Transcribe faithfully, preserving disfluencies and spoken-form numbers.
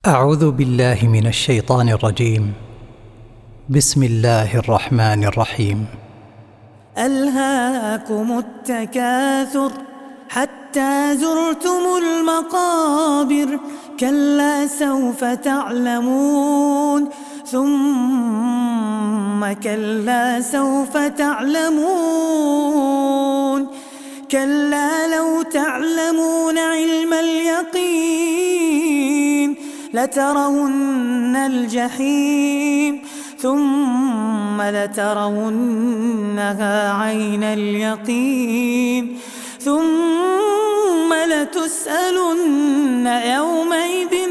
أعوذ بالله من الشيطان الرجيم. بسم الله الرحمن الرحيم. ألهاكم التكاثر حتى زرتم المقابر، كلا سوف تعلمون ثم كلا سوف تعلمون، كلا لو تعلمون علم اليقين لترون الجحيم ثم لترونها عين اليقين ثم لتسألن يومئذ